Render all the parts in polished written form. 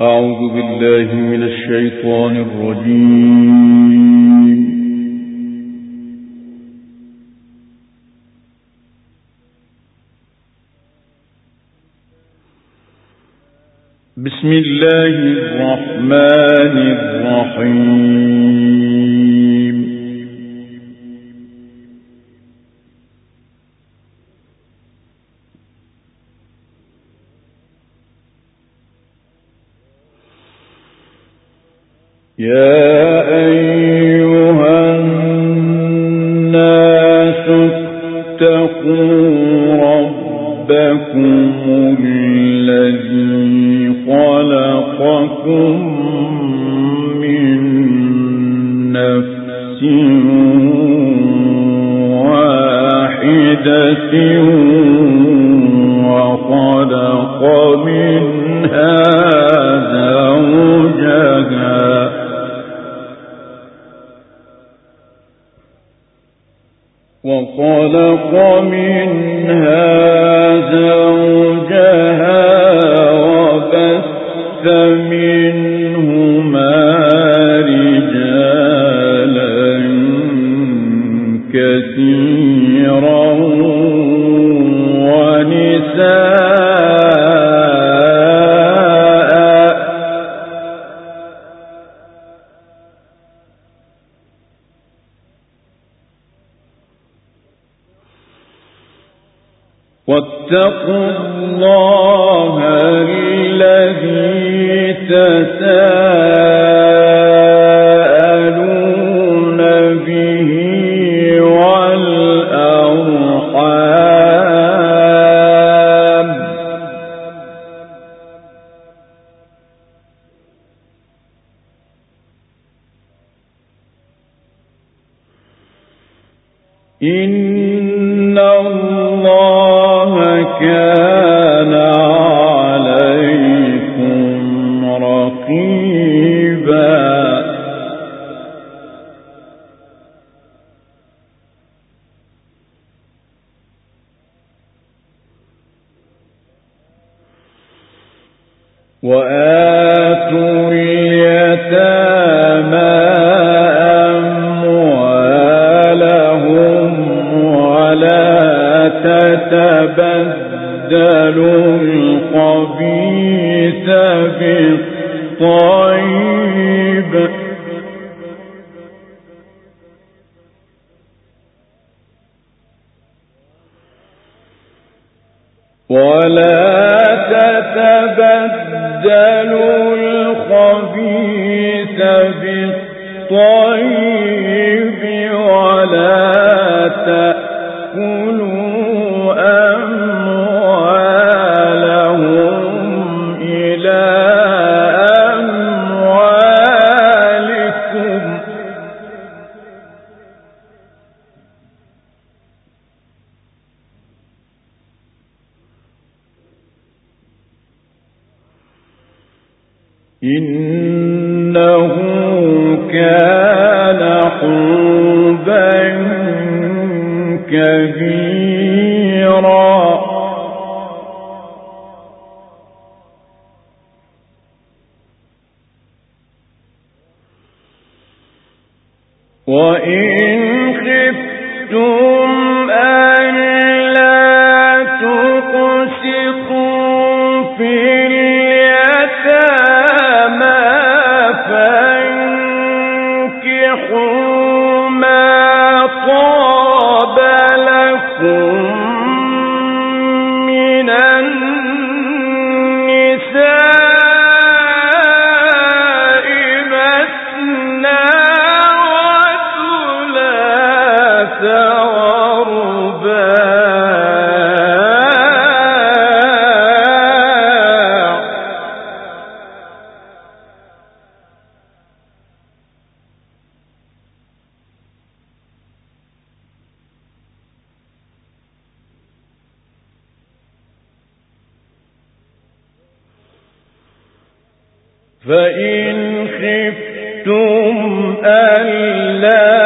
أعوذ بالله من الشيطان الرجيم. بسم الله الرحمن الرحيم. يا أيها الناس اتقوا ربكم الذي خلقكم من نفس واحدة وخلق منها زوجها وبث منهما رجالا كثيرا ونساء واتقوا الله الذي تساءلون به والأرحام إن الله كان عليكم رقيبا. وآتوا اليتامى أموالهم ولا تتبدلوا الخبيث بالطيب ولا تأكلوا أموالهم إلى أموالكم إنه كان حوبا كبيرا. وإن خفتم ألا تقسطوا في اليتامى فانكحوا ما طاب لكم من النساء مثنى وثلاث ورباع فإن خفتم ألا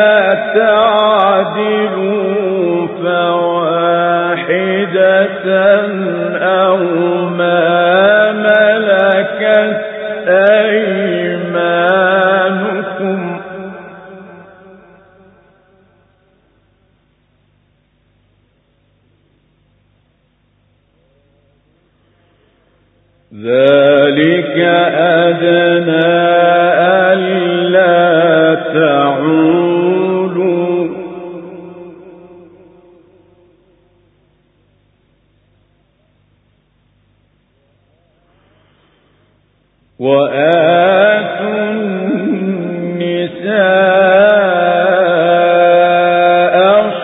تعدلوا فواحدة أو ما ملكت أيمانكم ذلك أدنى ألا تعولوا وآتوا النساء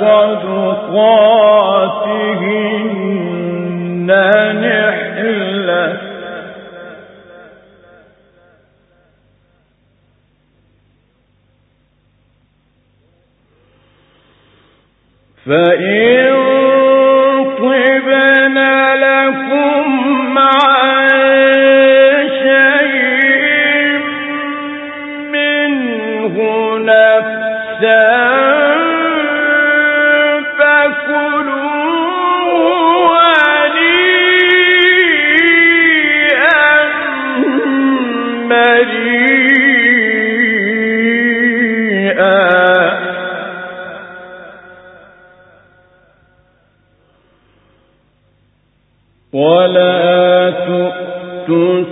صدقاتهن نحلة فإن طبن لكم عن شيء منه نفسا فكلوه هنيئا مريئا ولا تؤتوا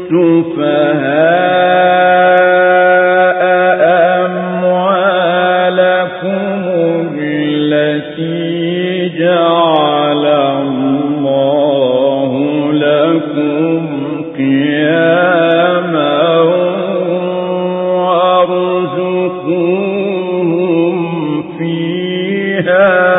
السفهاء أموالكم التي جعل الله لكم قياما وارزقوهم فيها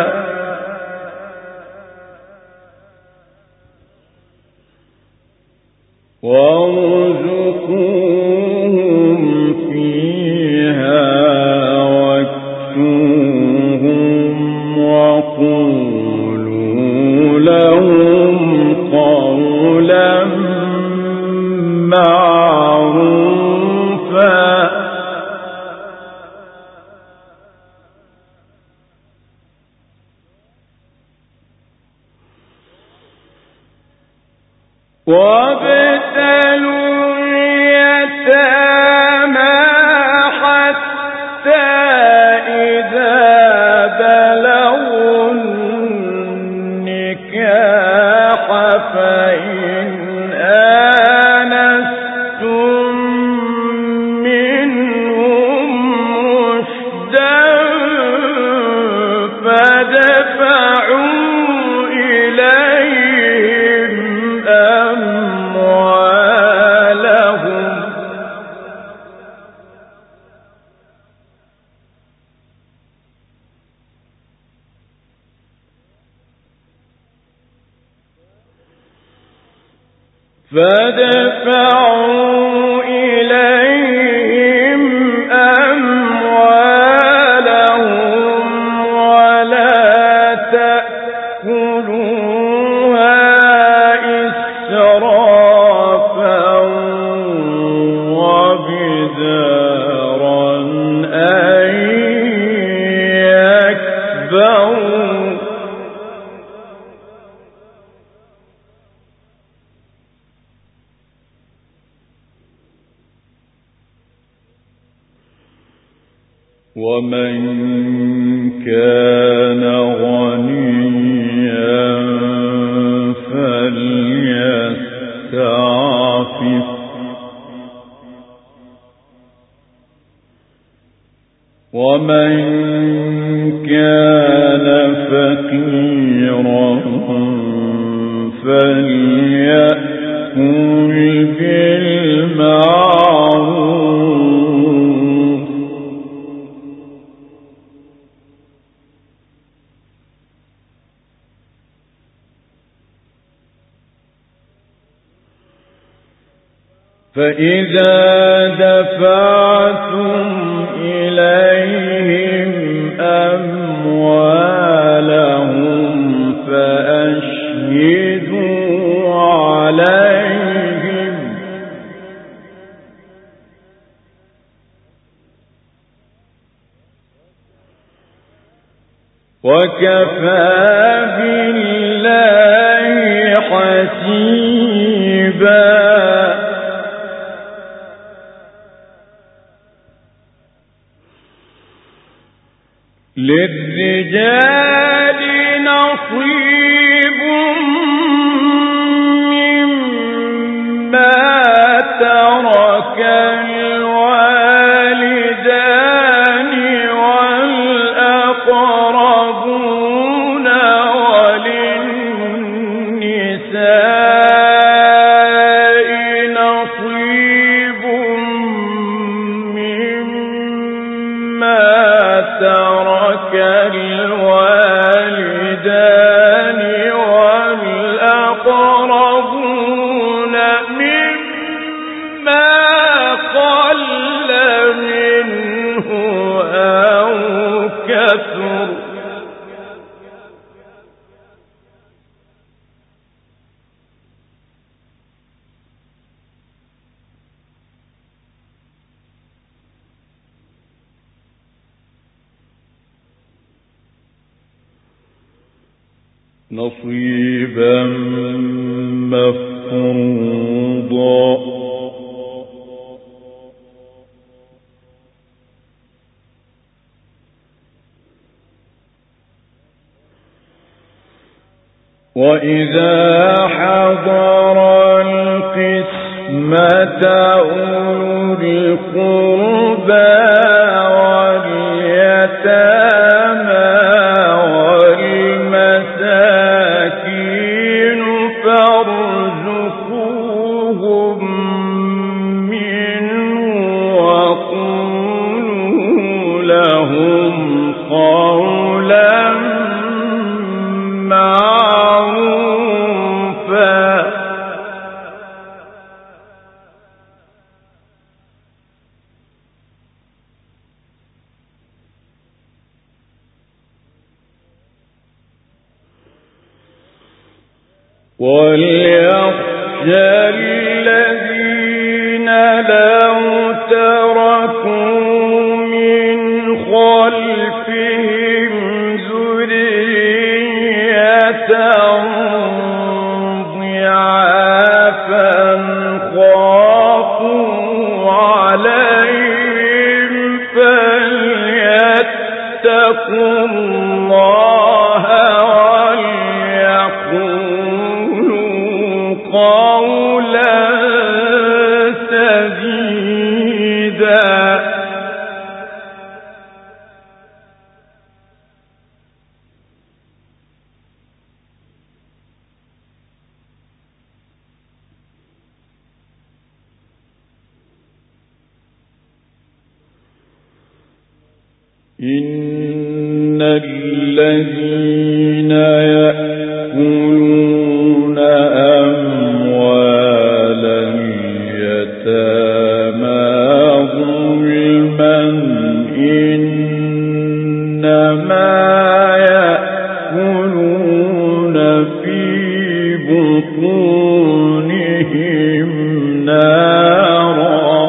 واكسوهم وقولوا لهم قولا معروفا وابتلوا اليتامى حتى إذا بلغوا النكاح فإن آنستم منهم رشدا فادفعوا إليهم أموالهم ولا تأكلوها إسرافا وبدارا أن يكبروا ومن كان غنيا فليستعفف ومن كان فقيرا فليأكل بالمعروف فإذا دفعتم إليهم أموالهم فأشهدوا عليهم وكفى بالله حسيبا للرجال نصيب مما ترك الوالدان والأقربون وللنساء نصيب مما ترك الوالدان والأقربون مما قل منه أو كثر نصيبا مفروضا. وإذا حضر القسمة أولو القربى واليتامى والمساكين فارزقوهم منه وقولوا لهم قولا معروفا. وليخشى الذين لو تركوا من خلفهم ذرية ضعافا خافوا عليهم فليتقوا الله وليقولوا قولا سديدا. إن الذين يأكلون أموال اليتامى ظلما إنما يأكلون في بطونهم نارا.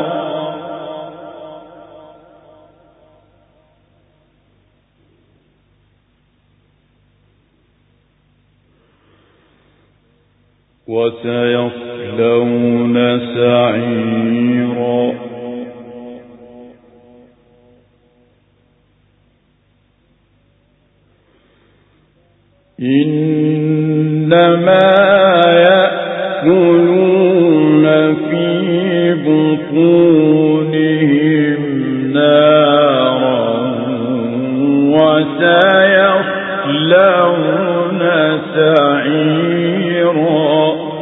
وسيصلون سعيرا. إنما يأكلون في بطونهم نارا وسيصلون سعيرا.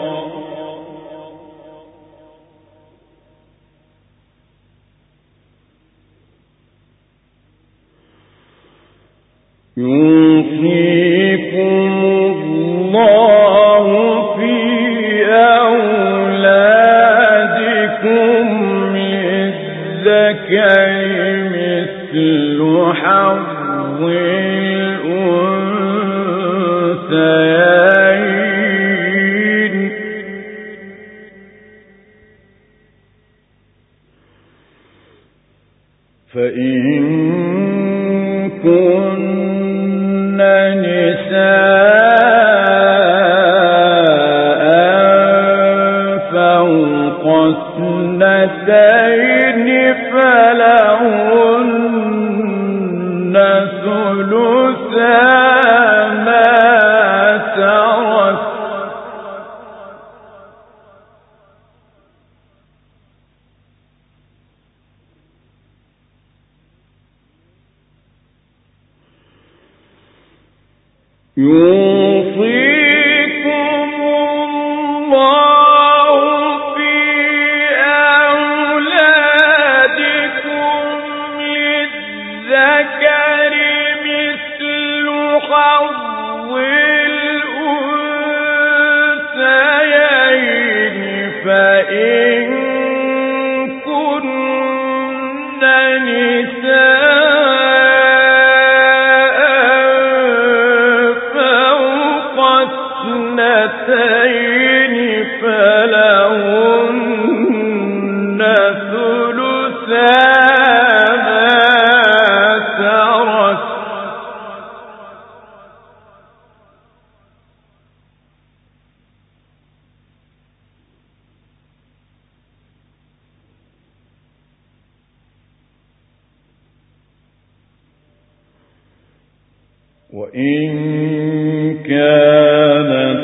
يوصيكم الله في أولادكم للذكر مثل حظ الأنثيين. فإن كن نساء فوق اثنتين فلهن ثلث يوصيكم الله في أولادكم للذكر مثل حظ الأنثيين فإن كن نساء فوق اثنتين فلهن ثلثا ما ترك وإن كانت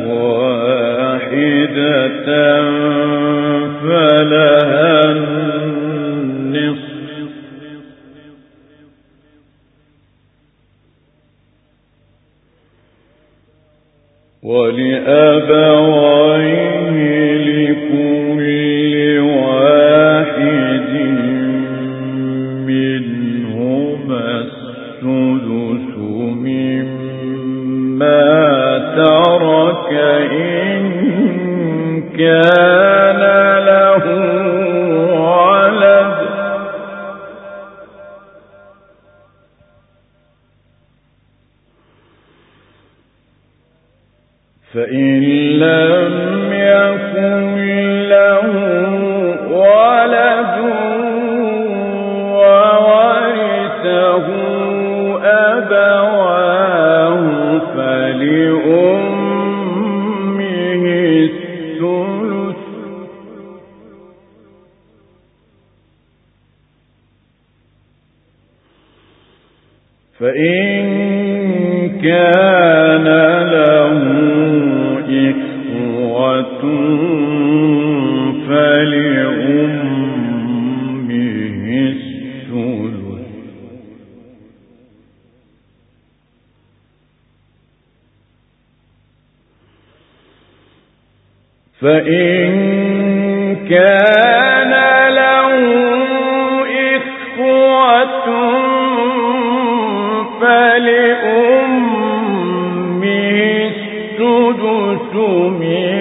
واحدة فلها النصف ولأبويه لكل واحد منهما السدس مما ترك إن كان له ولد فإن لم يكن له ولد وورثه أبواه فلأمه الثلث فإن كان له إخوة فلأمه الثلث فإن كان له إخوة فلأمه السدس من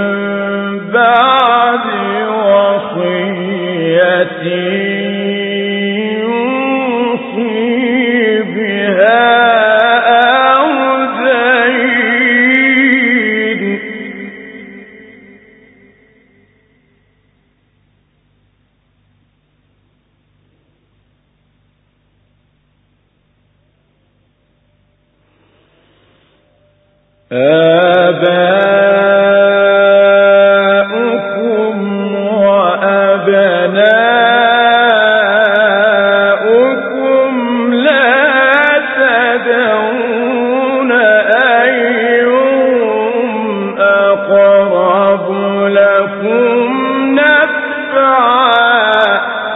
بعد وصية يوصي بها أو دين آباؤكم وأبناؤكم لا تدرون أيهم أقرب لكم نفعا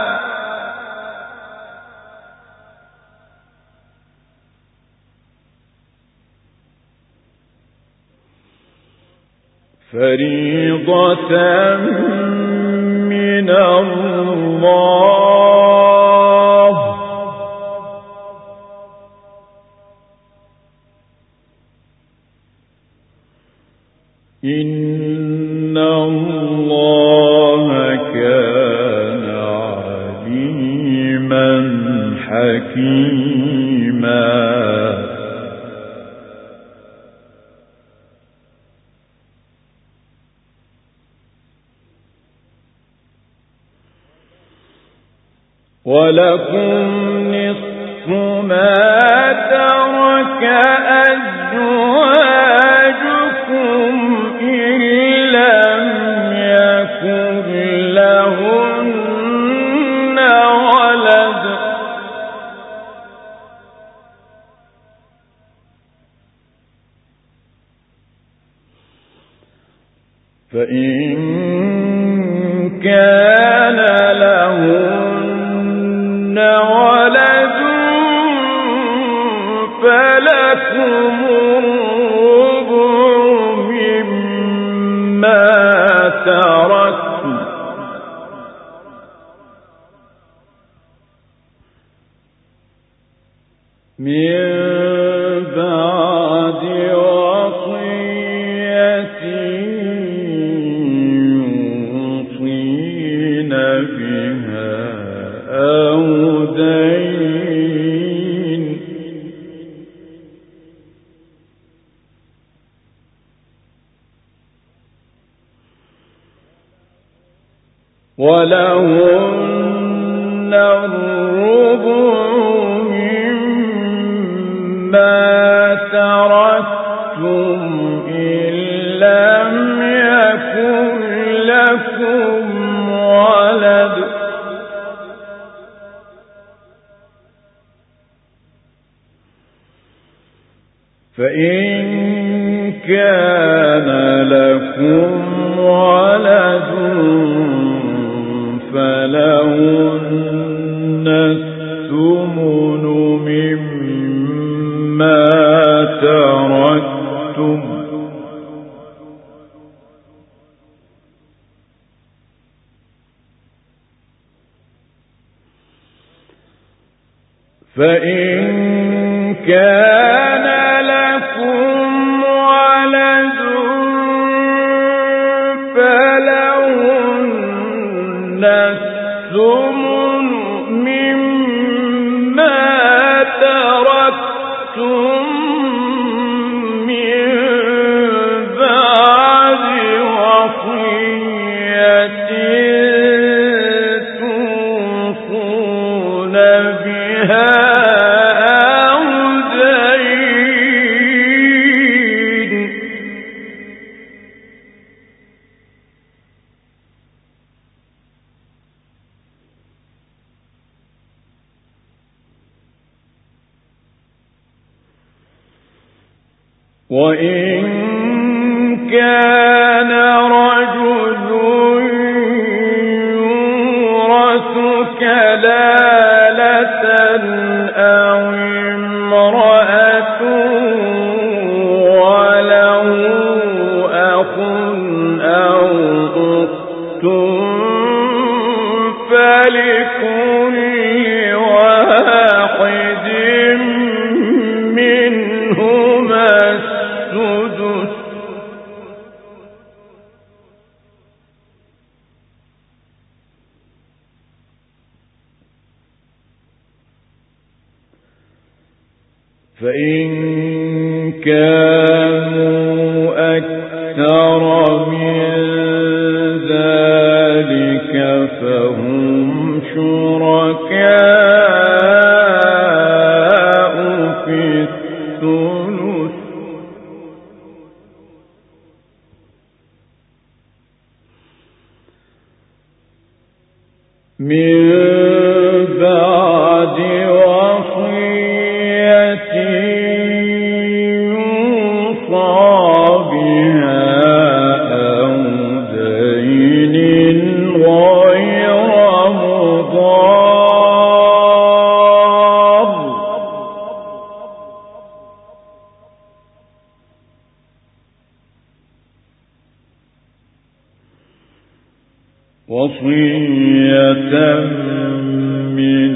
فريضة من الله إن الله كان عليما حكيما ولكم نصف ما ترك أزواجكم إن لم يكن لهن ولد فإن كان لهن ولد فلكم من بعد وصية يوصين بها أو دين ولهن الربع مما تركتم إن لم يكن لكم ولد فإن كان لكم ولد فلهن الثمن مما تركتم فإن كان لكم ولد فلهن الثمن مما تركتم من بعد وصية توصون بها أو دين وإن كان رجل يورث كلالة أو امرأة وله أخ أو أخت فلكل واحد منهما السدس فإن كانوا أكثر من ذلك فهم شركاء في الثلث من بعد وصية يوصى بها أو دين غير مضار وصية من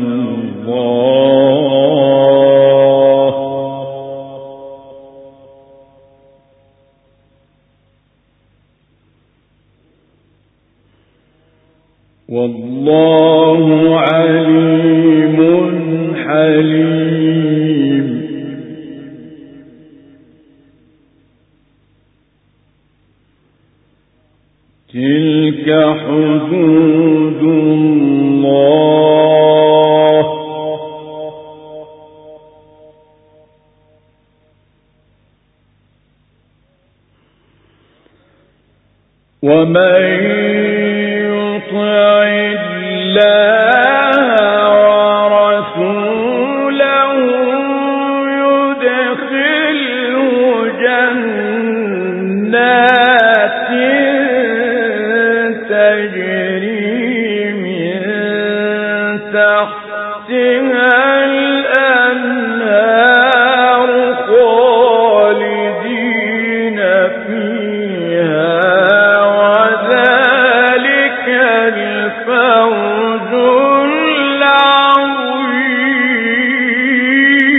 الله والله عليم حليم تلك حدود الله ومن يطع الله ورسوله يدخله جنات تجري من تحتها الأنهار خالدين فيها وذلك الفوز العظيم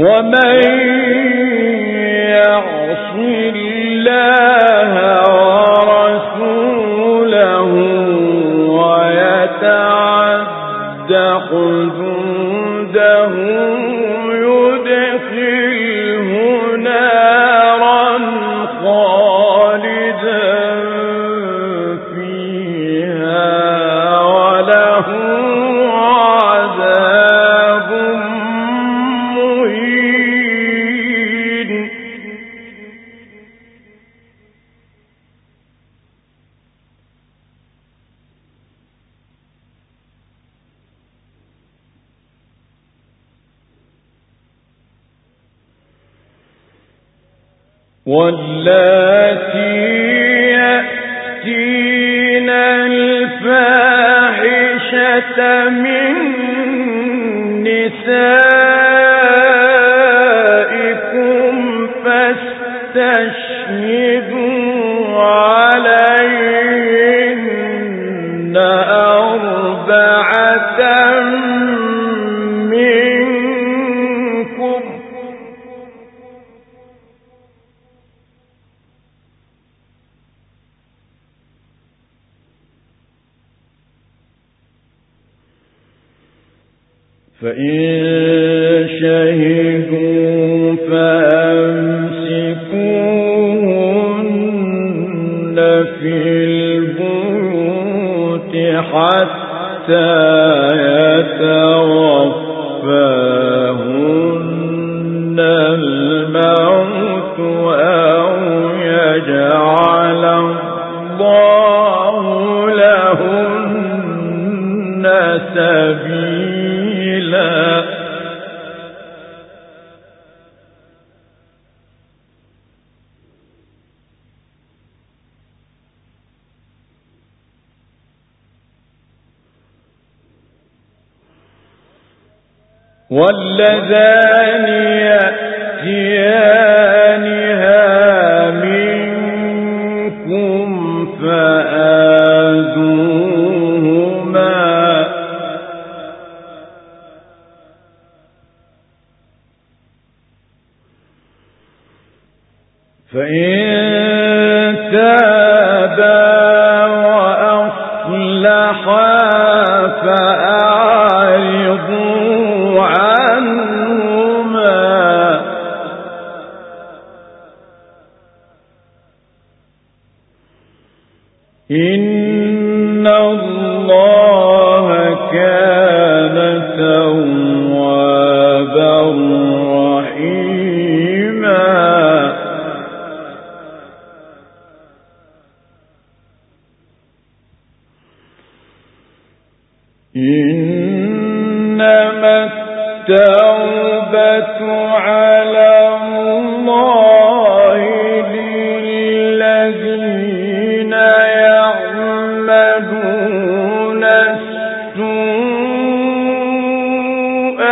ومن يعص الله ورسوله ويتعد حدوده يدخله نارا خالدا فيها وله عذاب مهين. واللاتي يأتين الفاحشة من نسائكم فاستشهدوا عليهن أربعة منكم فإن شهدوا فأمسكوهن في البيوت حتى يتوفاهن الموت أو يجعل الله لهن سبيلا. واللذان يأتيانها منكم فآذوهما فإن تابا وأصلحا فأعرضوا عنهما إن الله كان توابا رحيما. إنما التوبة على الله للذين يعملون السوء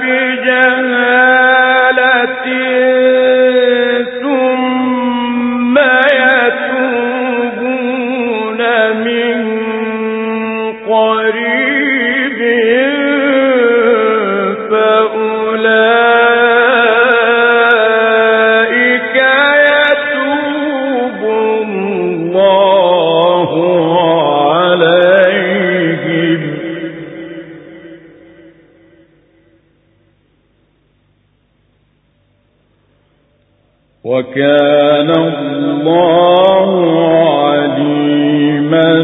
بجهالة ثم يتوبون من قريب فأولئك يتوب الله عليهم وكان الله عليما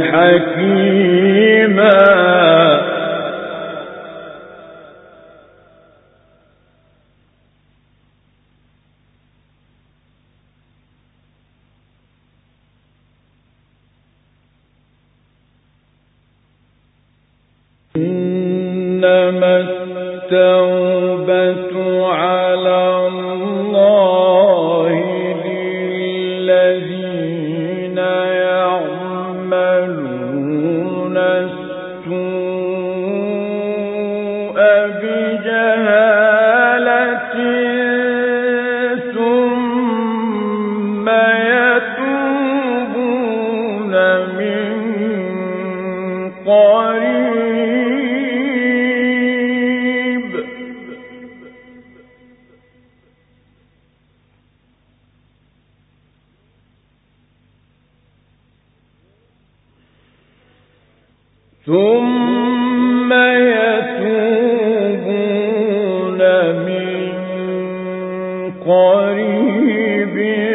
حكيما. إنما التوبة على الله للذين يعملون السوء بجهالة ثم يتوبون من قريب ثم يتوبون من قريب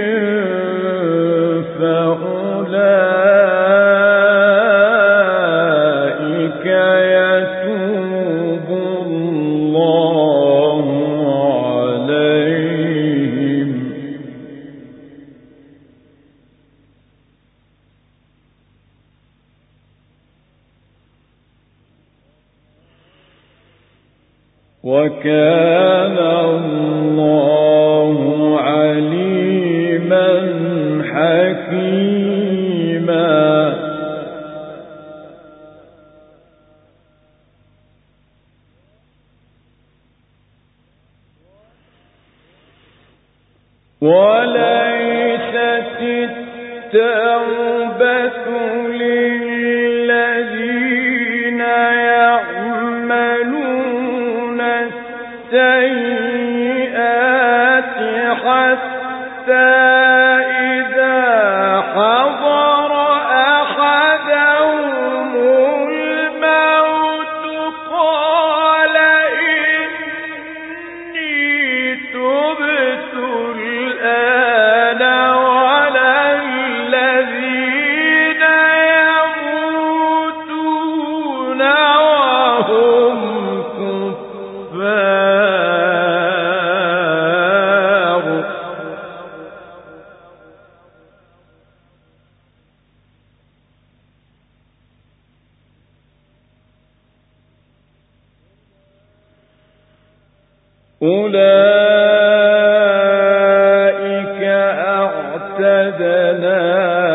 فأولئك يتوب الله عليهم وكان الله عليما حكيما. وليست التوبة للذين يعملون السيئات حتى إذا حضر أحدهم الموت قال إني تبت الآن ولا الذين يموتون وهم كفار. أولئك أعتدنا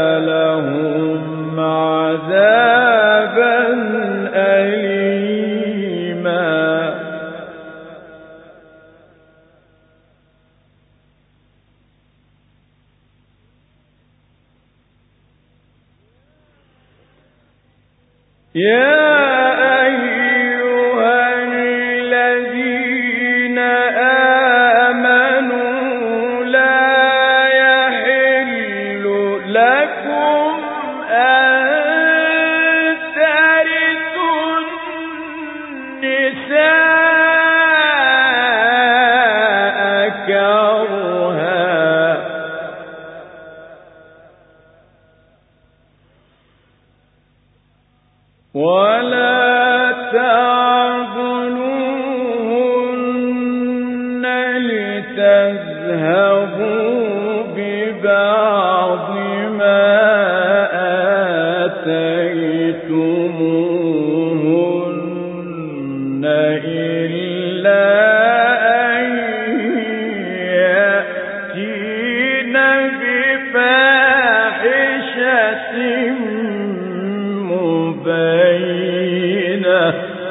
لهم عذابا أليما. يا أيها الذين آمنوا لا يحل لكم أن ترثوا النساء كرها ولا تعضلوهن لتذهبوا ببعض ما آتيتموهن إلا أن يأتين بفاحشة مبينة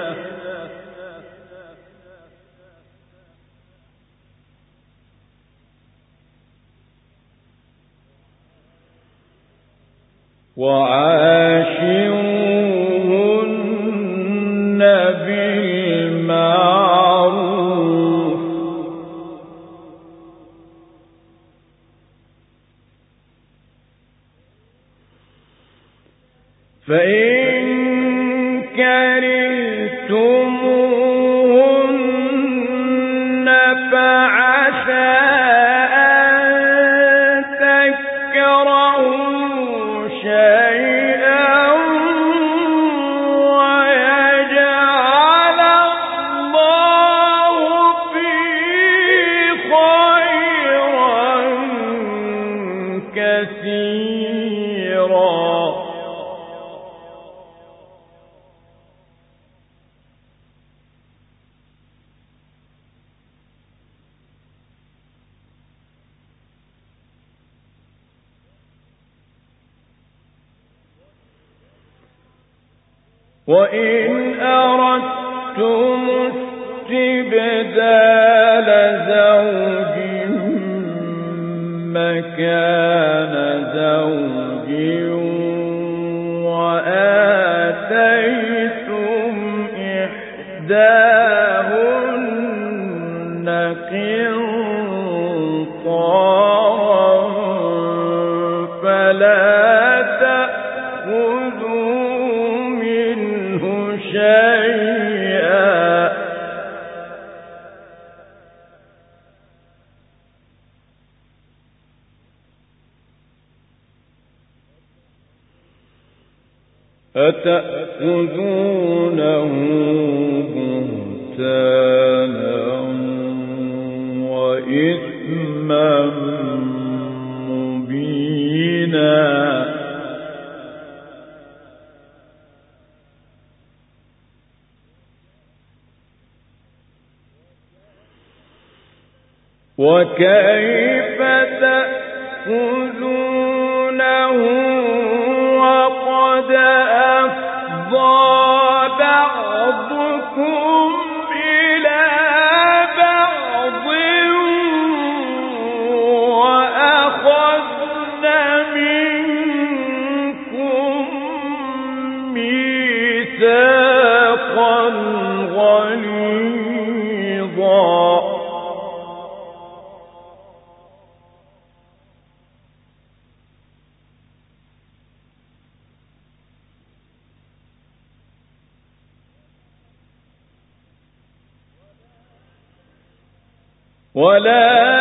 وعاشروهن بالمعروف فإن كرهتموهن فعسى أن تكرهوا شيئا ويجعل الله فيه خيرا كثيرا. وإن أردتم استبدال زوج مكان زوج وآتيتم إحداهن قنطارا فلا تأخذوا منه أتأخذونه بهتانا وإثما مبينا وكيف تأخذونه وقد أفضى بعضكم إلى بعض وأخذن منكم ميثاقا غليظا ولا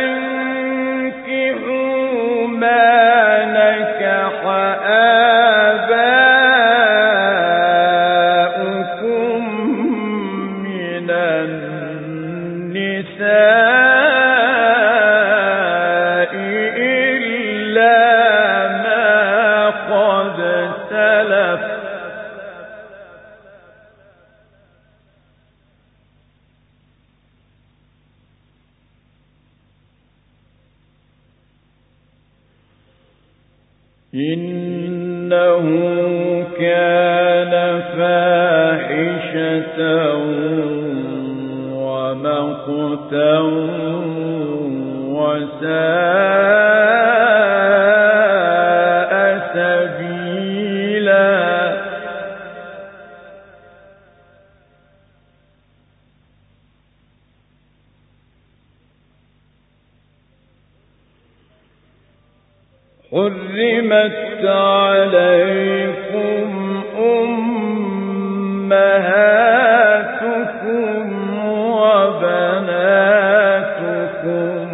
تنكحوا ما نكح آباؤكم من النساء إلا ما قد سلف إنه كان فاحشة ومقتا وساء سبيلا حرمت عليكم أمهاتكم وبناتكم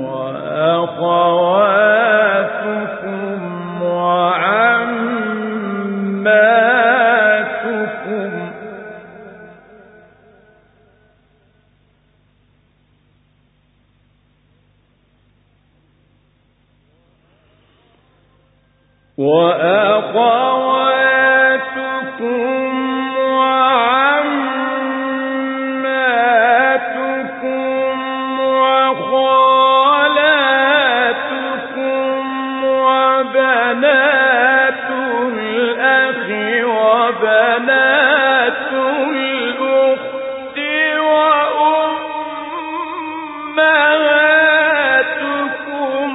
وأخواتكم وعماتكم وأخواتكم وعماتكم وخالاتكم وبنات الأخ وبنات الأخت وأمهاتكم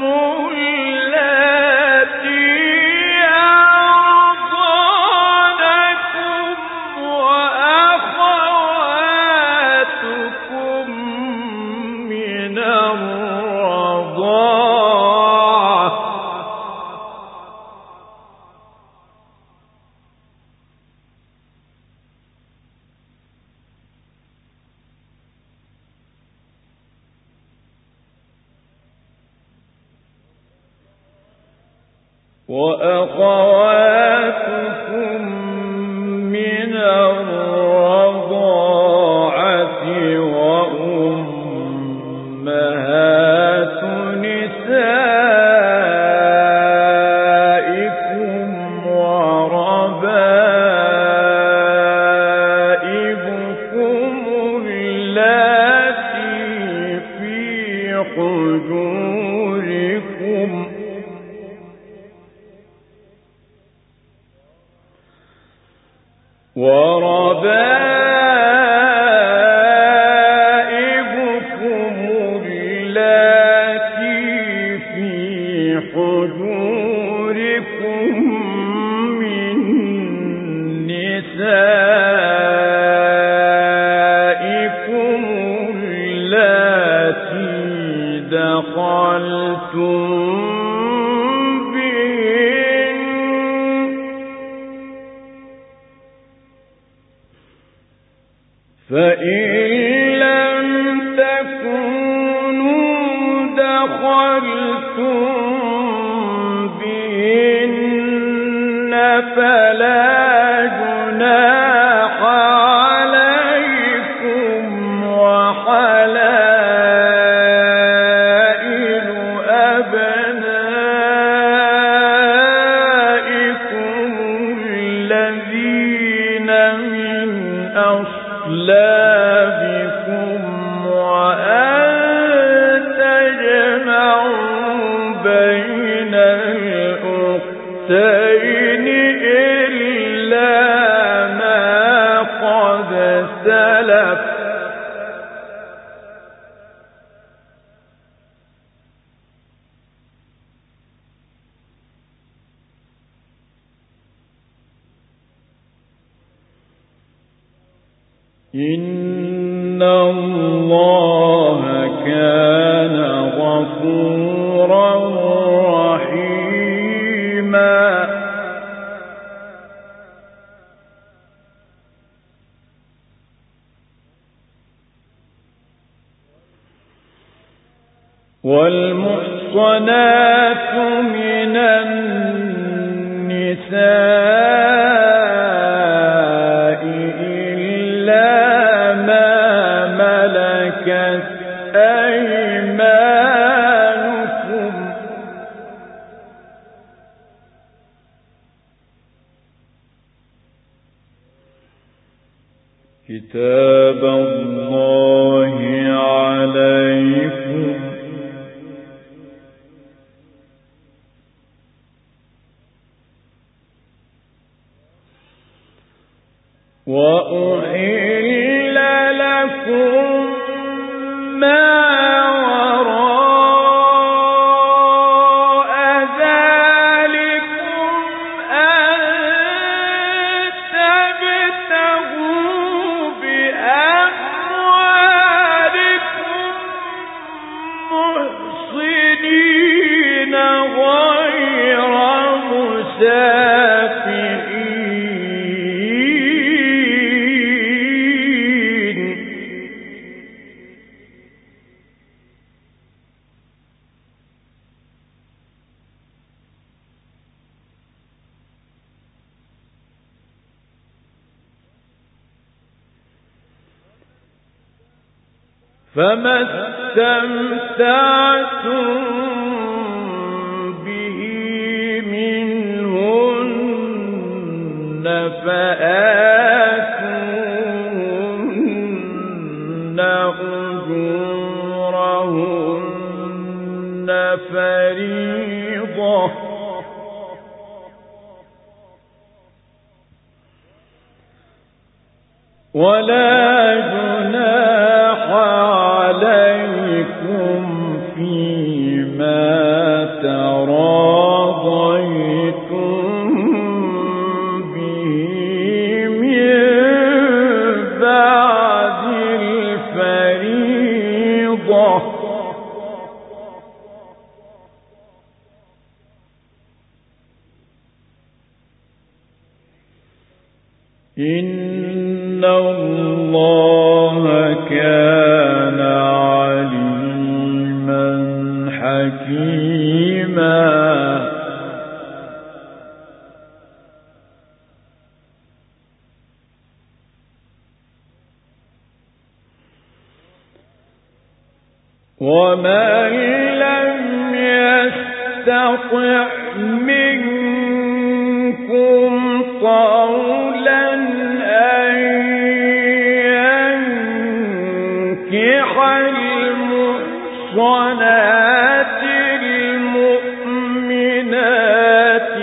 وأخواتكم من الرضاعة وأمهات نسائكم وربائبكم اللاتي في حجوركم وربائبكم اللاتي في حجوركم من نسائكم اللاتي دخلتم فإن لم تكونوا دخلتم بهن فلا جناح عليكم وحلائل أبنائكم الذين من أصلابكم وأن تجمعوا بين الأختين إلا ما قد سلف إن الله كان غفورا رحيما. والمحصنات من النساء إلا ما ملكت أيمانكم كتاب الله عليكم وأحل لكم ما وراء ذلكم أن تبتغوا بأموالكم محصنين غير مسافحين. فما استمتعتم به منهن فآتوهن أجورهن فريضة ولا جناح عليكم فيما تراضيتم به من بعد الفريضة إن الله كان عليما حكيما. ومن لم يستطع منكم طولا أن ينكح المحصنات المؤمنات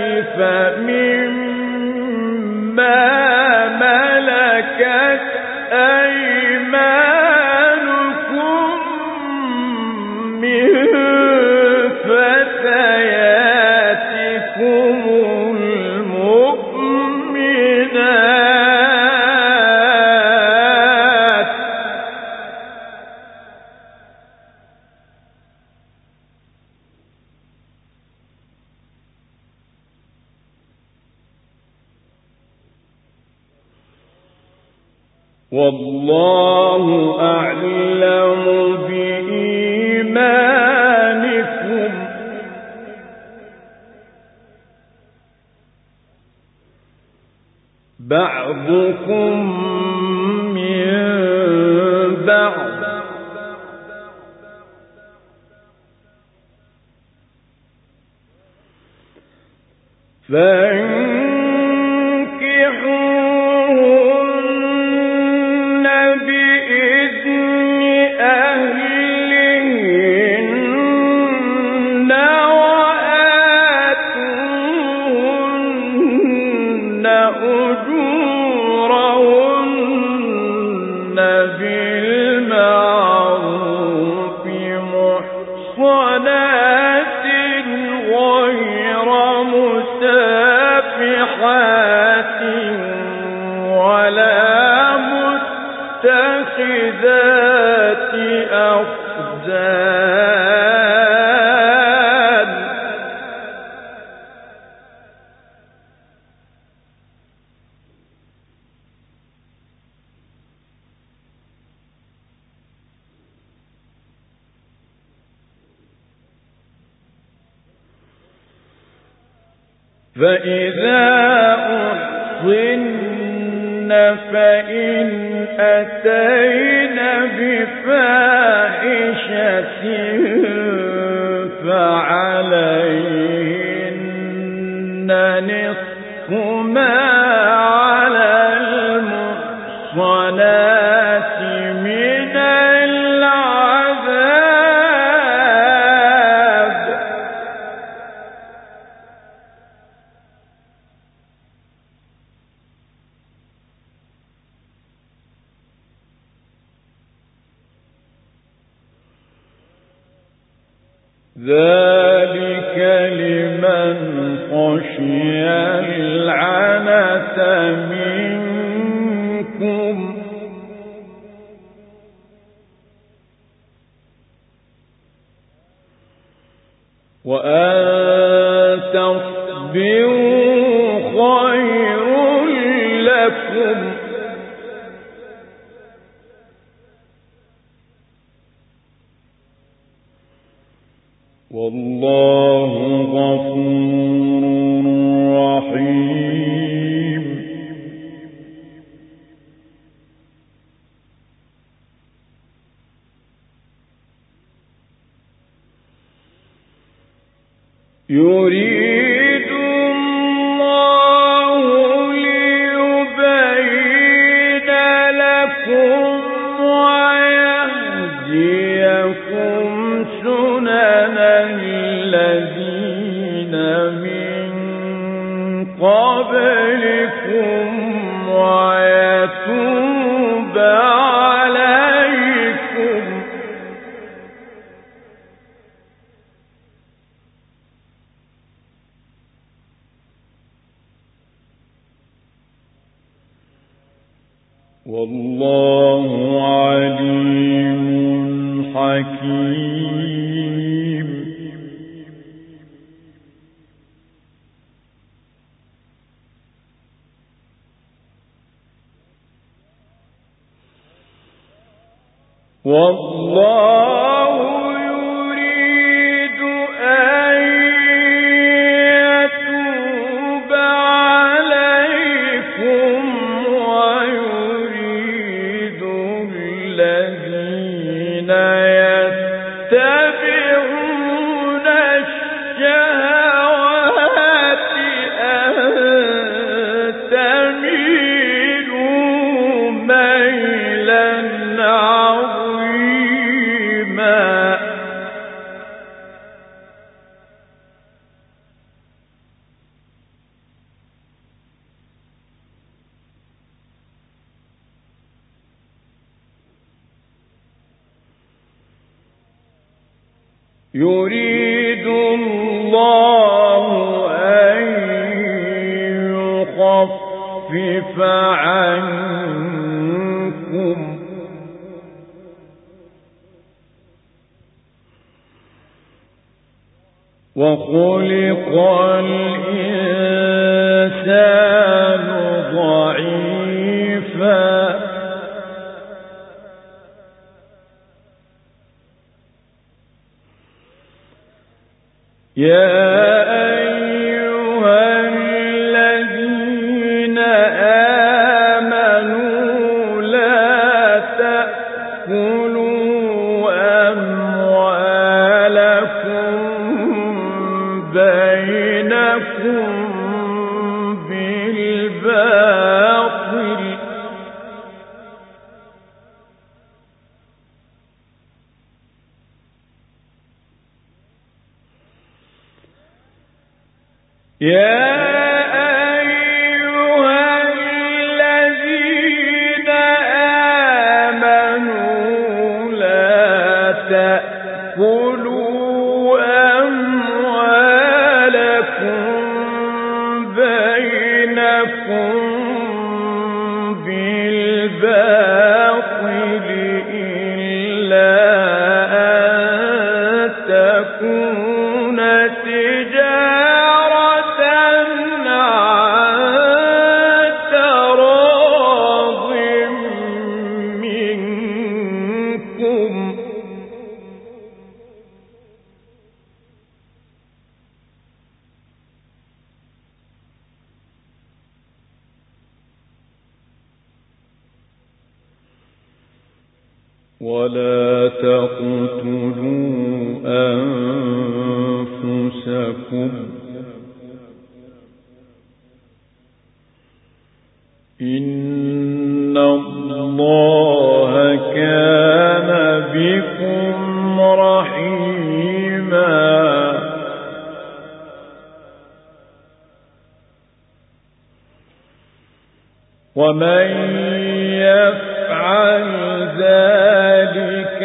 فمما ملكت أيمانكم من فتياتكم المؤمنات والله أعلم بإيمانكم بعضكم من بعض فانكحوهن بإذن أهلهن وآتوهن أجورهن بالمعروف محصنات غير مسافحات ولا متخذات أخدان فإذا أحصن فإن أتين بفاحشة فعليهن نصف ما على المحصنات من العذاب ذلك لمن خشي العنة منكم وأن تصبروا خير لكم والله غفور رحيم يريد الله ليبين لكم ويهديكم سنن الذين من قبلكم ويتوب عليكم والله عليم حكيم والله يريد أن يتوب عليكم ويريد الذين يتبعون الشهوات أن تميلوا ميلا عظيما يريد الله أن يخفف عنكم وخلق الإنسان ضعيفا يا أيها الذين بالباطل يا ولا تقتلوا أنفسكم إن الله كان بكم رحيما ومن يفعل ذلك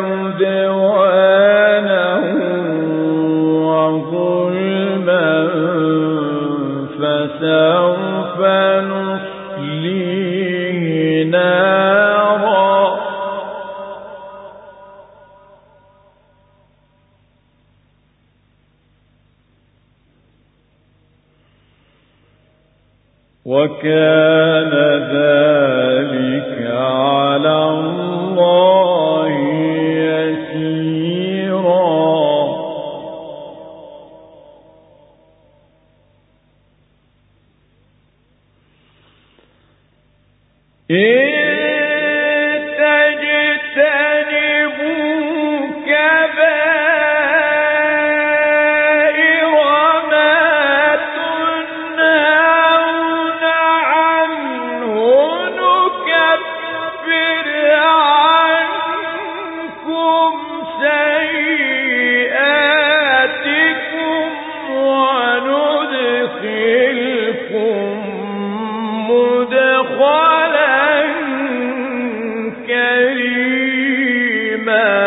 عدوانا وظلما فسوف نصليه نارا وكان ذلك على الله يسيرا إن تجتنبوا كبائر ما تنهون عنه نكفر عنكم سيئاتكم وندخلكم مدخلا كريما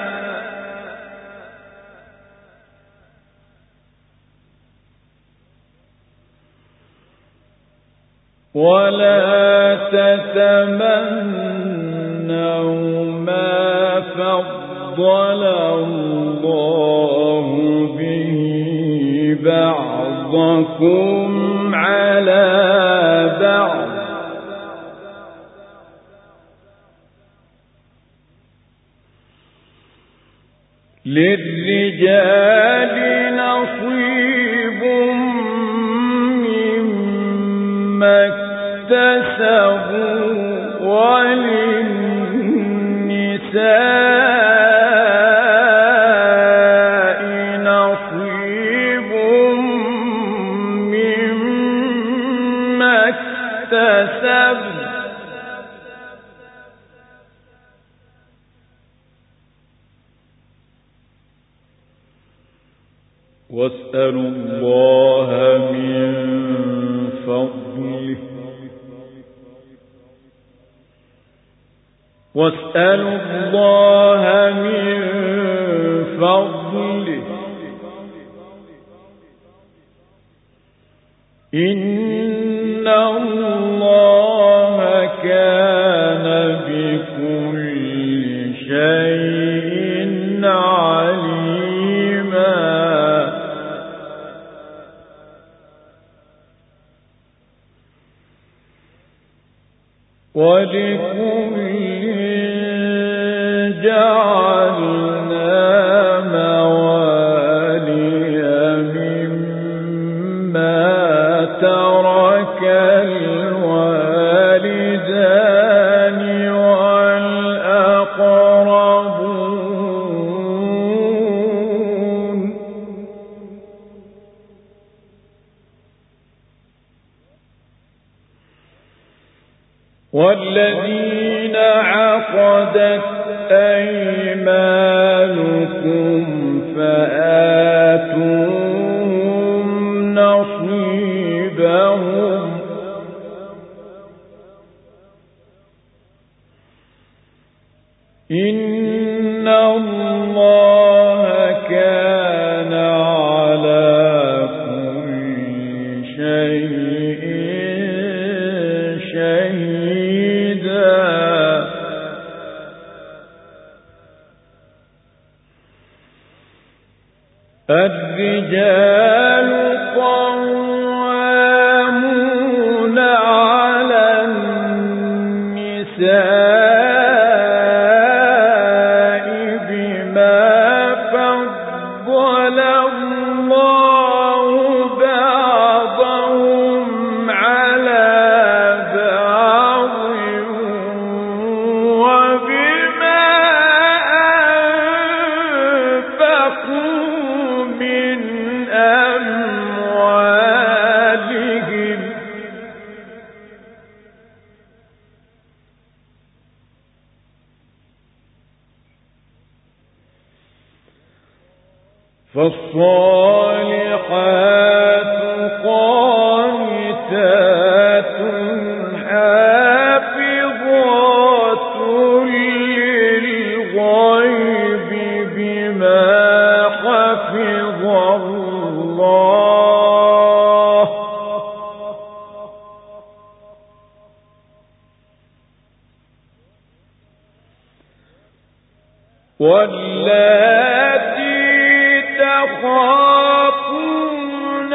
ولا تتمنوا ما فضل الله به بعضكم على بعض للرجال نصيب مما اكتسبوا وللنساء نصيب مما اكتسبن واسألوا الله من فضله واسألوا الله من فضله إن الله كان بكل شيء عليما ولكل جعلنا موالي مما ترك الوالدان والأقربون والذين عقدت أيمانكم فآتوهم نصيبهم إن الله كان على كل شيء شهيدا. الرجال قوامون على النساء بما فضل الله بعضهم على بعض وبما أنفقوا من أموالهم فالصالحات قانتات حافظات للغيب بما حفظ الله واللاتي تخافون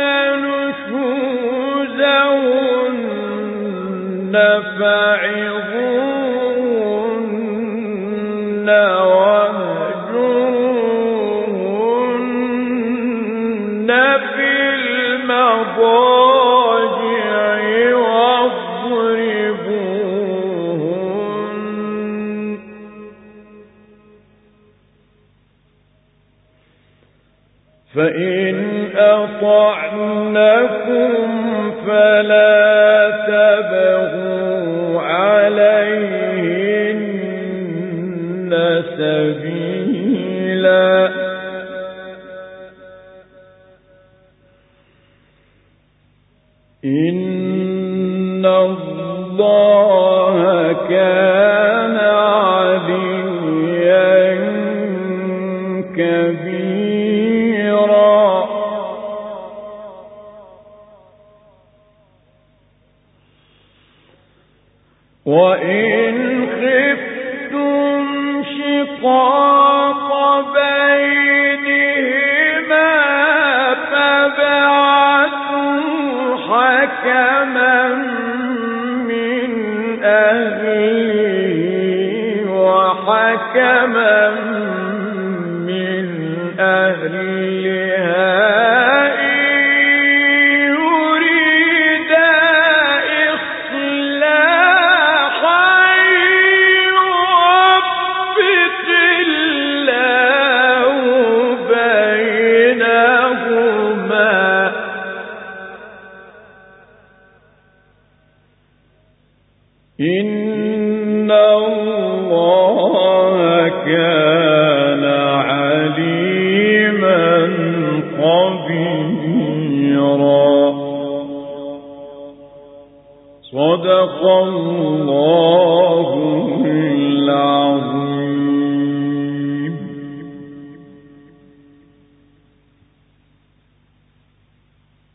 نشوزهن فعظوهن واهجروهن في المضاجع واضربوهن فإن أطعنكم فلا تبغوا عليهن سبيلا إن الله كان عليا كبيرا. وإن خفتم شقاق بينهما فابعثوا حكما من أهله وحكما من أهلها إن الله كان عليما خبيرا. صدق الله العظيم.